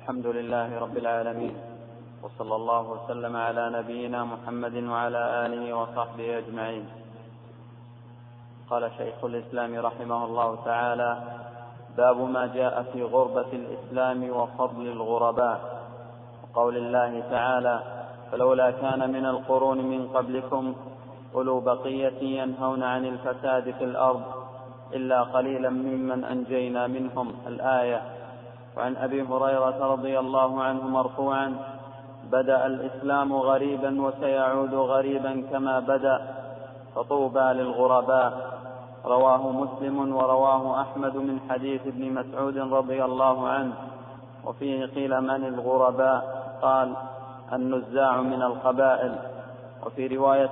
الحمد لله رب العالمين، وصلى الله وسلم على نبينا محمد وعلى آله وصحبه أجمعين. قال شيخ الإسلام رحمه الله تعالى: باب ما جاء في غربة الإسلام وفضل الغرباء. وقول الله تعالى: فلولا كان من القرون من قبلكم أولو بقية ينهون عن الفساد في الأرض إلا قليلا ممن أنجينا منهم، الآية. وعن أبي هريرة رضي الله عنه مرفوعا: بدأ الإسلام غريبا وسيعود غريبا كما بدأ، فطوبى للغرباء. رواه مسلم ورواه أحمد من حديث ابن مسعود رضي الله عنه، وفيه قيل: من الغرباء؟ قال: النزاع من القبائل. وفي رواية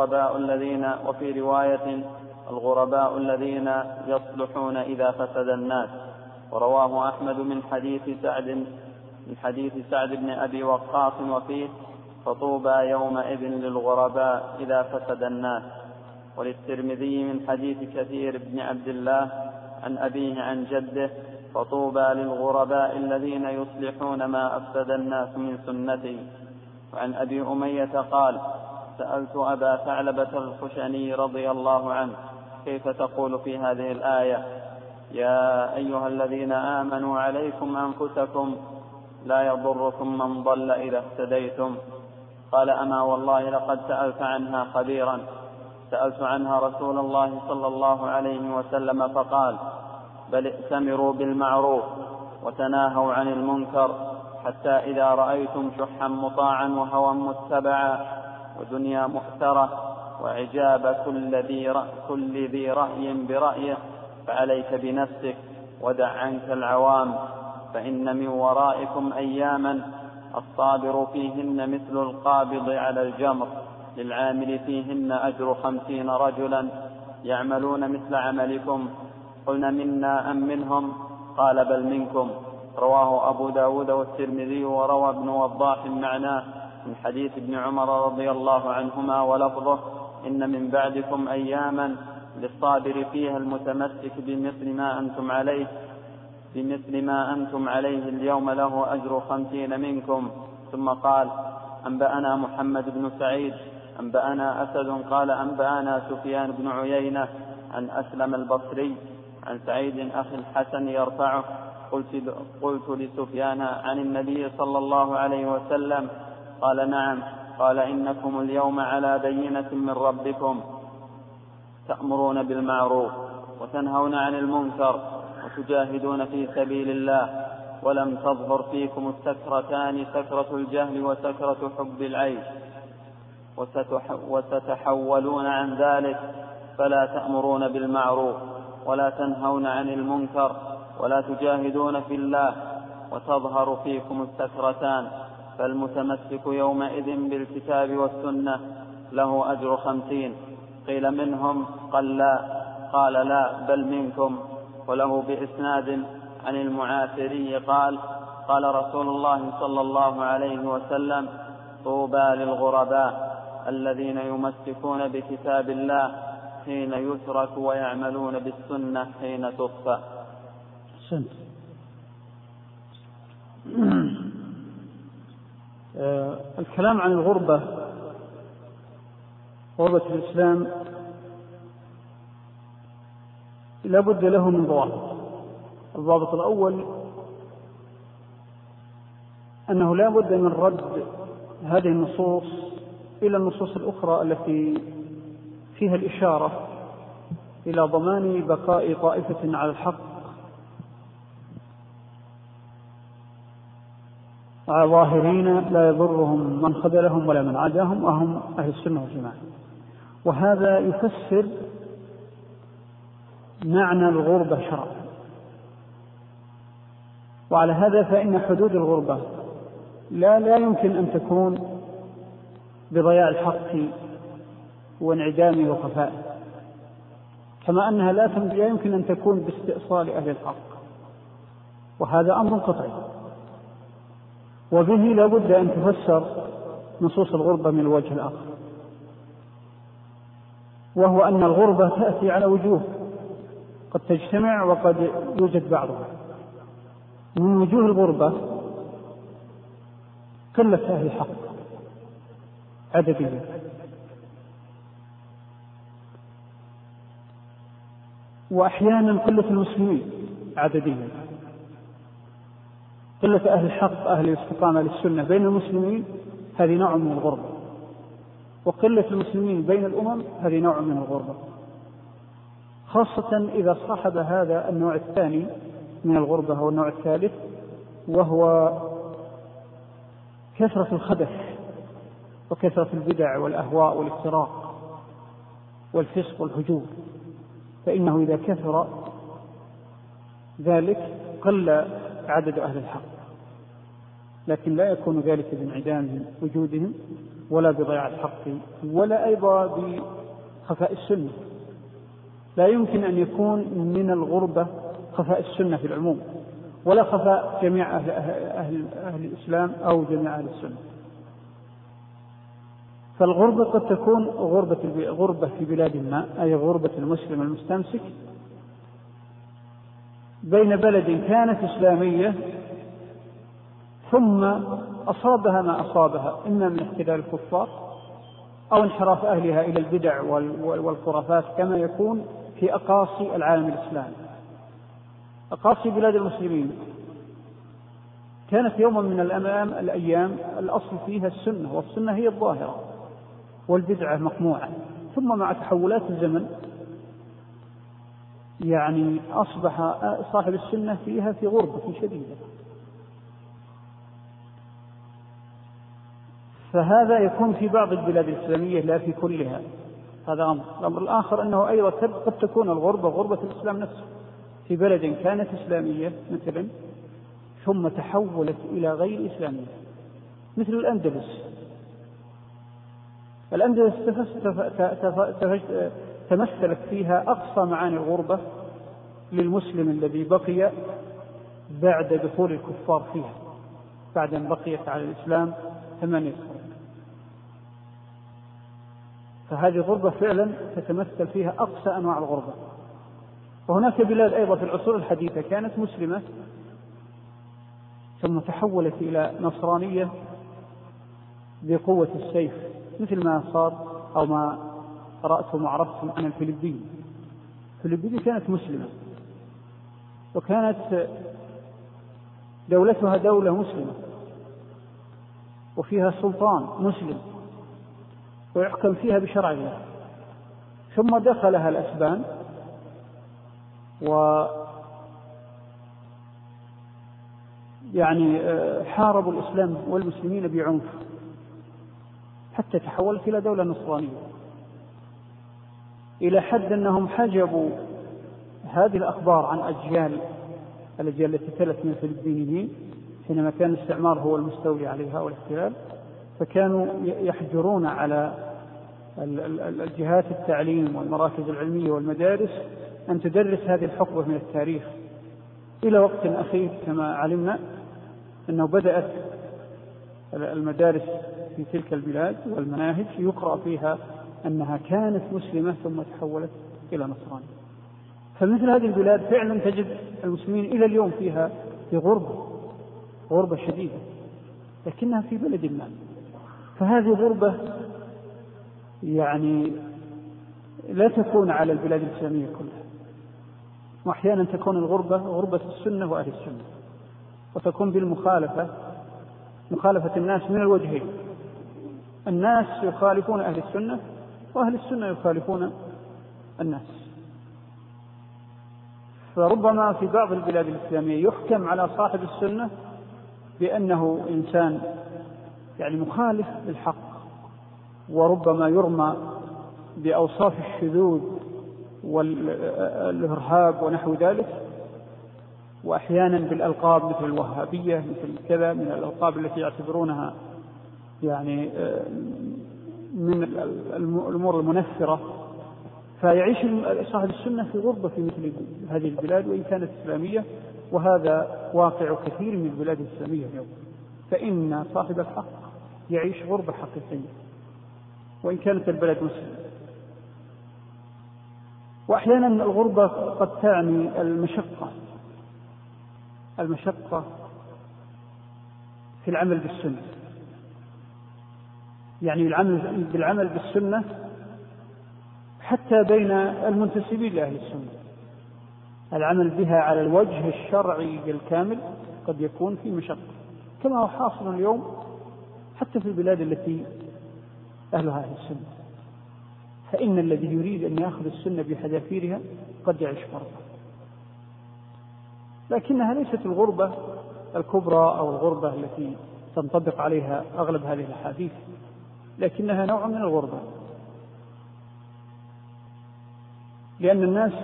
الغرباء الذين يصلحون إذا فسد الناس. ورواه أحمد من حديث سعد بن أبي وقاص، وفيه: فطوبى يومئذ للغرباء إذا فسد الناس. وللترمذي من حديث كثير بن عبد الله عن أبيه عن جده: فطوبى للغرباء الذين يصلحون ما أفسد الناس من سنتي. وعن أبي أمية قال: سألت أبا ثعلبة الخشني رضي الله عنه: كيف تقول في هذه الآية: يا أيها الذين آمنوا عليكم أنفسكم لا يضركم من ضل إذا اهتديتم؟ قال: أما والله لقد سألت عنها خبيرا. سألت عنها رسول الله صلى الله عليه وسلم فقال: بل ائتمروا بالمعروف وتناهوا عن المنكر، حتى إذا رأيتم شحا مطاعا وهوى متبعا ودنيا مؤثرة وعجاب كل ذي رأي برأيه، فعليك بنفسك ودع عنك العوام، فإن من ورائكم أياما الصابر فيهن مثل القابض على الجمر، للعامل فيهن أجر 50 رجلا يعملون مثل عملكم. قلنا: منا أم منهم؟ قال: بل منكم. رواه أبو داود والترمذي، وروى ابن وضاح معناه من حديث ابن عمر رضي الله عنهما، ولفظه: إن من بعدكم أياما للصابر فيها المتمسك بمثل ما أنتم عليه اليوم له أجر 50 منكم. ثم قال: أنبأنا محمد بن سعيد أنبأنا أسد قال: أنبأنا سفيان بن عيينة عن أسلم البصري عن سعيد أخي الحسن يرفعه: قلت لسفيان: عن النبي صلى الله عليه وسلم؟ قال: نعم. قال: إنكم اليوم على بينة من ربكم، تأمرون بالمعروف وتنهون عن المنكر وتجاهدون في سبيل الله، ولم تظهر فيكم السكرتان، سكرة الجهل وسكرة حب العيش، وستحولون عن ذلك، فلا تأمرون بالمعروف ولا تنهون عن المنكر ولا تجاهدون في الله، وتظهر فيكم السكرتان، فالمتمسك يومئذ بالكتاب والسنة له أجر 50. قيل: منهم؟ قال: لا بل منكم. وله بإسناد عن المعافري قال: قال رسول الله صلى الله عليه وسلم: طوبى للغرباء الذين يمسكون بكتاب الله حين يترك ويعملون بالسنة حين تطفى. الكلام عن الغربة، غربة الإسلام، لا بد له من ضوابط. الضابط الأول أنه لا بد من رد هذه النصوص إلى النصوص الأخرى التي فيها الإشارة إلى ضمان بقاء طائفة على الحق ظاهرين لا يضرهم من خذلهم ولا من عاداهم، وهم أهل السنة والجماعة. وهذا يفسر معنى الغربة شرعا. وعلى هذا فإن حدود الغربة لا يمكن أن تكون بضياع الحق وانعدامه وخفائه، كما أنها لا يمكن أن تكون باستئصال أهل الحق، وهذا أمر قطعي. وبه لا بد أن تفسر نصوص الغربة من الوجه الآخر، وهو أن الغربة تأتي على وجوه، قد تجتمع وقد يوجد بعضها. من وجوه الغربة قلة أهل الحق عدديا، وأحيانا قلة المسلمين عدديا. قلة أهل الحق أهل الاستقامة للسنة بين المسلمين هذه نوع من الغربة، وقلة المسلمين بين الأمم هذه نوع من الغربة، خاصة إذا صاحب هذا النوع الثاني من الغربة أو النوع الثالث، وهو كثرة الخبث وكثرة البدع والأهواء والافتراق والفسق والهجور، فإنه إذا كثر ذلك قل عدد أهل الحق، لكن لا يكون ذلك بانعدام وجودهم ولا بضياع الحق ولا أيضا بخفاء السنة. لا يمكن أن يكون من الغربة خفاء السنة في العموم، ولا خفاء جميع أهل الإسلام أو جميع أهل السنة. فالغربة قد تكون غربة في بلاد ما، أي غربة المسلم المستمسك بين بلد كانت إسلامية ثم أصابها ما أصابها، إما من احتلال الكفار أو انحراف أهلها إلى البدع والخرافات، كما يكون في أقاصي العالم الإسلامي. أقاصي بلاد المسلمين كانت يوما من الأيام الأصل فيها السنة، والسنة هي الظاهرة والبدعة مقموعة، ثم مع تحولات الزمن يعني أصبح صاحب السنة فيها في غربة شديدة. فهذا يكون في بعض البلاد الإسلامية لا في كلها. هذا أمر. الأمر الآخر أنه أيضا قد تكون الغربة غربة الإسلام نفسه، في بلد كانت إسلامية مثلا ثم تحولت إلى غير إسلامية، مثل الأندلس. الأندلس تمثلت فيها أقصى معاني الغربة للمسلم الذي بقي بعد دخول الكفار فيها، بعد أن بقيت على الإسلام 8 سنين. فهذه الغربة فعلا تتمثل فيها أقصى أنواع الغربة. وهناك بلاد أيضا في العصور الحديثة كانت مسلمة ثم تحولت إلى نصرانية بقوة السيف، مثل ما صار أو ما قرأتم وعرفتم عن الفلبين. الفلبين كانت مسلمة وكانت دولتها دولة مسلمة وفيها سلطان مسلم ويحكم فيها بشرع الله، ثم دخلها الأسبان يعني حاربوا الإسلام والمسلمين بعنف حتى تحولت إلى دولة نصرانية، إلى حد أنهم حجبوا هذه الأخبار عن الأجيال التي تلت من الفلبينيين حينما كان الاستعمار هو المستولي عليها والاحتلال، فكانوا يحجرون على الجهات التعليم والمراكز العلمية والمدارس أن تدرس هذه الحقبة من التاريخ، إلى وقت أخير كما علمنا أنه بدأت المدارس في تلك البلاد والمناهج يقرأ فيها أنها كانت مسلمة ثم تحولت إلى نصرانية. فمثل هذه البلاد فعلا تجد المسلمين إلى اليوم فيها في غربة شديدة، لكنها في بلد ما. فهذه غربة يعني لا تكون على البلاد الإسلامية كلها، وأحيانا تكون الغربة غربة السنة وأهل السنة، وتكون بالمخالفة، مخالفة الناس من الوجهين، الناس يخالفون أهل السنة وأهل السنة يخالفون الناس. فربما في بعض البلاد الإسلامية يحكم على صاحب السنة بأنه إنسان يعني مخالف للحق، وربما يرمى بأوصاف الشذوذ والإرهاب ونحو ذلك، وأحيانا بالألقاب مثل الوهابية، مثل كذا من الألقاب التي يعتبرونها يعني من الأمور المنفرة. فيعيش صاحب السنة في غربة في مثل هذه البلاد وإن كانت إسلامية، وهذا واقع كثير من البلاد الإسلامية اليوم، فإن صاحب الحق يعيش غربة حقيقية وإن كانت البلد مسلمة. وأحيانا الغربة قد تعني المشقة في العمل بالسنة، يعني بالعمل بالسنة حتى بين المنتسبين لأهل السنة، العمل بها على الوجه الشرعي الكامل قد يكون في مشقة، كما هو حاصل اليوم حتى في البلاد التي أهلها أهل السنة. فإن الذي يريد أن يأخذ السنة بحذافيرها قد يعيش غربة، لكنها ليست الغربة الكبرى أو الغربة التي تنطبق عليها أغلب هذه الأحاديث، لكنها نوع من الغربة، لأن الناس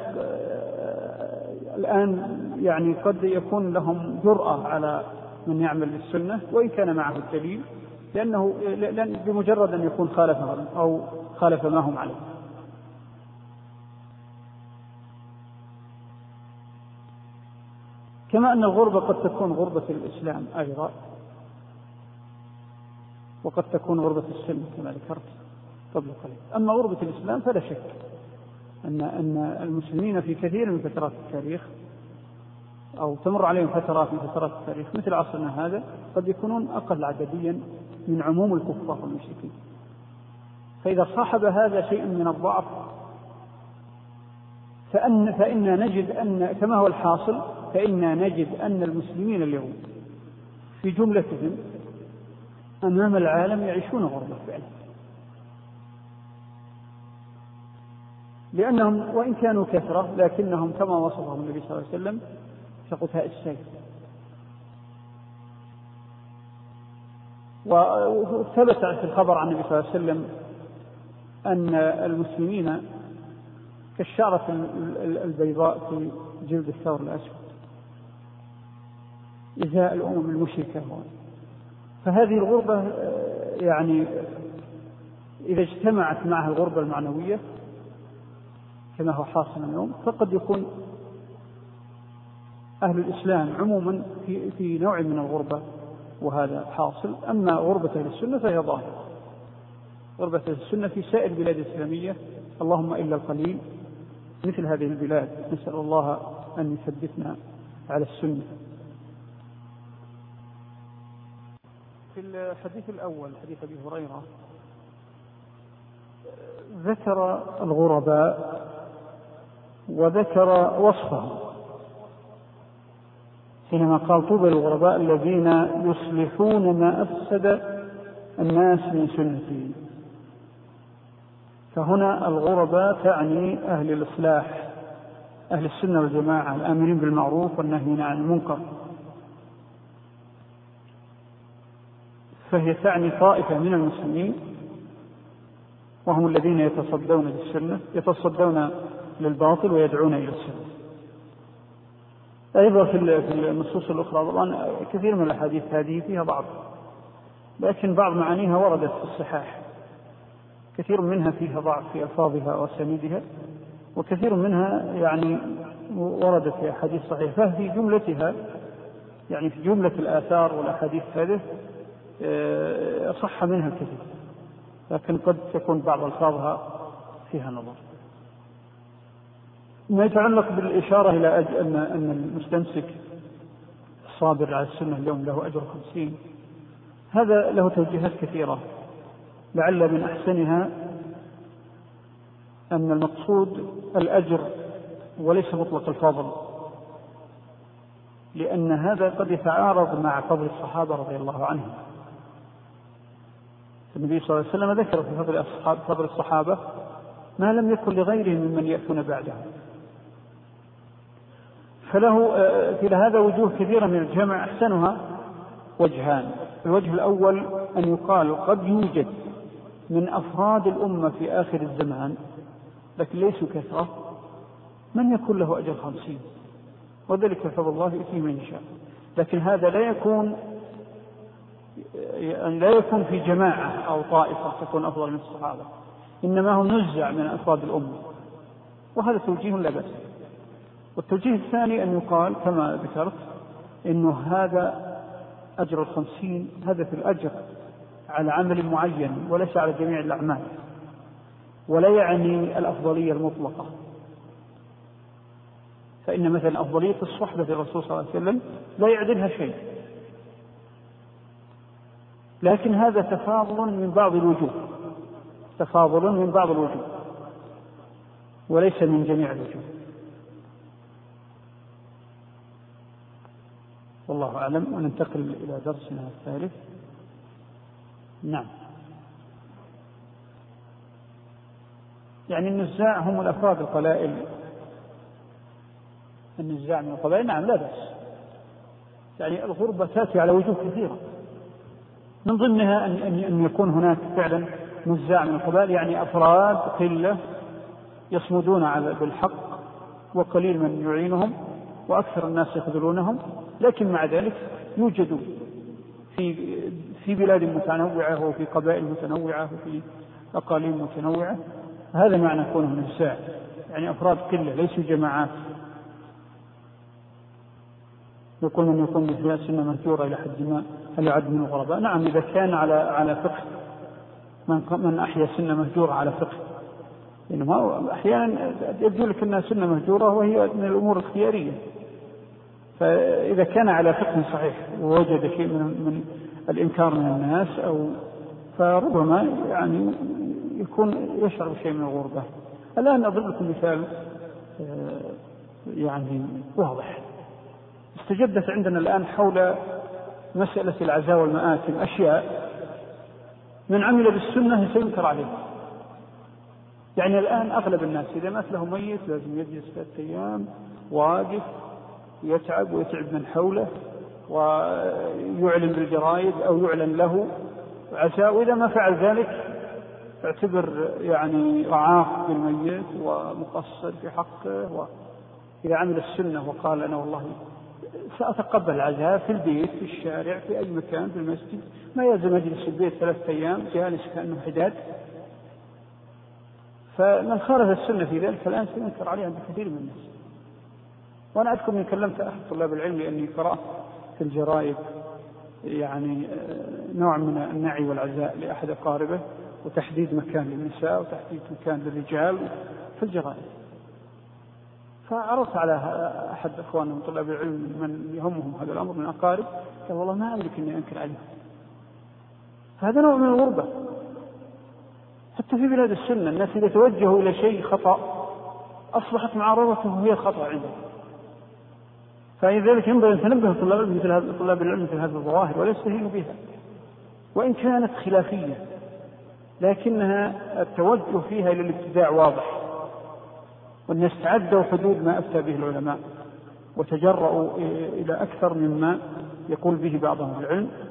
الآن يعني قد يكون لهم جرأة على من يعمل بالسنة وإن كان معه الدليل، لأن بمجرد أن يكون خالفهم أو خالف ما هم عليه. كما أن الغربة قد تكون غربة الإسلام أيضا، وقد تكون غربة السنة كما ذكرت قبل قليل. أما غربة الإسلام فلا شك أن المسلمين في كثير من فترات التاريخ أو تمر عليهم فترات من فترات التاريخ مثل عصرنا هذا قد يكونون أقل عدديا من عموم الكفار والمشركين. فإذا صاحب هذا شيء من الضعف فإننا نجد أن كما هو الحاصل، فإننا نجد أن المسلمين اليوم في جملتهم أمام العالم يعيشون غربة فعلا، لأنهم وإن كانوا كثرة لكنهم كما وصفهم النبي صلى الله عليه وسلم كقثاء السيل. وثبت في الخبر عن النبي صلى الله عليه وسلم أن المسلمين كالشعرة البيضاء في جلد الثور الأسود إزاء الأمم المشركة. فهذه الغربة يعني إذا اجتمعت معها الغربة المعنوية كما هو حاصل اليوم فقد يكون أهل الإسلام عموما في نوع من الغربة، وهذا حاصل. أما غربة أهل السنة فهي ظاهرة، غربة أهل السنة في سائر البلاد الإسلامية اللهم إلا القليل مثل هذه البلاد، نسأل الله أن يثبتنا على السنة. في الحديث الأول حديث أبي هريرة ذكر الغرباء وذكر وصفهم حينما قال طوبى للغرباء الذين يصلحون ما أفسد الناس من سنتي. فهنا الغرباء تعني أهل الإصلاح، أهل السنة والجماعة الآمرين بالمعروف والناهين عن المنكر. فهي تعني طائفة من المسلمين وهم الذين يتصدون للسنة، يتصدون للباطل ويدعون إلى السنة. أيضا في النصوص الأخرى طبعا كثير من الأحاديث هذه فيها بعض، لكن بعض معانيها وردت في الصحاح، كثير منها فيها ضعف في ألفاظها وأسانيدها، وكثير منها يعني وردت في أحاديث صحيحة. ففي جملتها يعني في جملة الآثار والأحاديث هذه صح منها الكثير، لكن قد تكون بعض ألفاظها فيها نظر. ما يتعلق بالإشارة إلى أن المستمسك الصابر على السنة اليوم له أجر 50، هذا له توجيهات كثيرة، لعل من أحسنها أن المقصود الأجر وليس مطلق الفضل، لأن هذا قد يتعارض مع فضل الصحابة رضي الله عنهم. النبي صلى الله عليه وسلم ذكر في فضل الصحابة ما لم يكن لغيرهم ممن يأتون بعدهم. فله في هذا وجوه كثيرة من الجمع، أحسنها وجهان. الوجه الأول أن يقال قد يوجد من أفراد الأمة في آخر الزمان لكن ليسوا كثرة من يكون له أجر 50، وذلك فضل الله يؤتيه من يشاء. لكن هذا لا يكون في جماعة أو طائفة تكون أفضل من الصحابة، إنما هم نزع من أفراد الأمة، وهذا توجيه لا بأس. والتوجيه الثاني أن يقال كما ذكرت إنه هذا أجر 50 هذا في الأجر على عمل معين وليس على جميع الأعمال، ولا يعني الأفضلية المطلقة. فإن مثلا أفضلية الصحبة الرسول صلى الله عليه وسلم لا يعدلها شيء، لكن هذا تفاضل من بعض الوجوه، تفاضل من بعض الوجوه وليس من جميع الوجوه. والله أعلم. وننتقل إلى درسنا الثالث. نعم. يعني النزاع هم الأفراد القلائل، النزاع من القبائل نعم لا بأس. يعني الغربة تأتي على وجوه كثيرة، من ضمنها أن يكون هناك فعلا نزاع من القبائل، يعني أفراد قلة يصمدون على بالحق وقليل من يعينهم وأكثر الناس يخذلونهم، لكن مع ذلك يوجد في بلاد متنوعة وفي قبائل متنوعة وفي أقاليم متنوعة. هذا معنى كونه نزاع، يعني أفراد قلة ليسوا جماعات. يقول من يكون بها سنة مهجورة إلى حد ما هل يعد من الغرباء؟ نعم، إذا كان على فقه، من أحيا سنة مهجورة على فقه. إنما أحيانا يبدو لك أنها سنة مهجورة وهي من الأمور الاختيارية، فإذا كان على فقه صحيح ووجد شيء من الإنكار من الناس فربما يعني يكون يشعر بشيء من الغربة. الآن أضرب لكم مثال يعني واضح. استجدت عندنا الآن حول مسألة العزاء والمآتم أشياء من عمل بالسنة سينكر عليه. يعني الآن أغلب الناس إذا مات له ميت لازم يجلس 3 أيام واقف يتعب ويتعب من حوله ويعلن بالجرائد أو يعلن له عزاء، وإذا ما فعل ذلك اعتبر يعني رعاق بالميت ومقصر في حقه. وإذا عمل السنة وقال أنا والله سأتقبل العزاء في البيت في الشارع في أي مكان في المسجد، ما يلزم أجلس في البيت 3 أيام جالس كأنه حداد، فمن خالف السنة في ذلك فالآن سينكر عليه عند كثير من الناس. وأنا أذكر من كلمت أحد طلاب العلم لأني قرأت في الجرائد يعني نوع من النعي والعزاء لأحد أقاربه وتحديد مكان للنساء وتحديد مكان للرجال في الجرائد، فعرضت على أحد أخواننا من طلاب العلم من يهمهم هذا الأمر من أقارب، قال والله ما أملك أني أنكر عليه. هذا نوع من الغربة. حتى في بلاد السنة الناس إذا توجهوا إلى شيء خطأ أصبحت معارضته هي الخطأ عندهم. فلذلك ينبغي أن تنبه طلاب العلم مثل هذه الظواهر ولا يستهينوا بها، وإن كانت خلافية لكنها التوجه فيها إلى الابتداع واضح، والناس تعدوا حدود ما أفتى به العلماء وتجرؤوا إلى أكثر مما يقول به بعضهم العلم،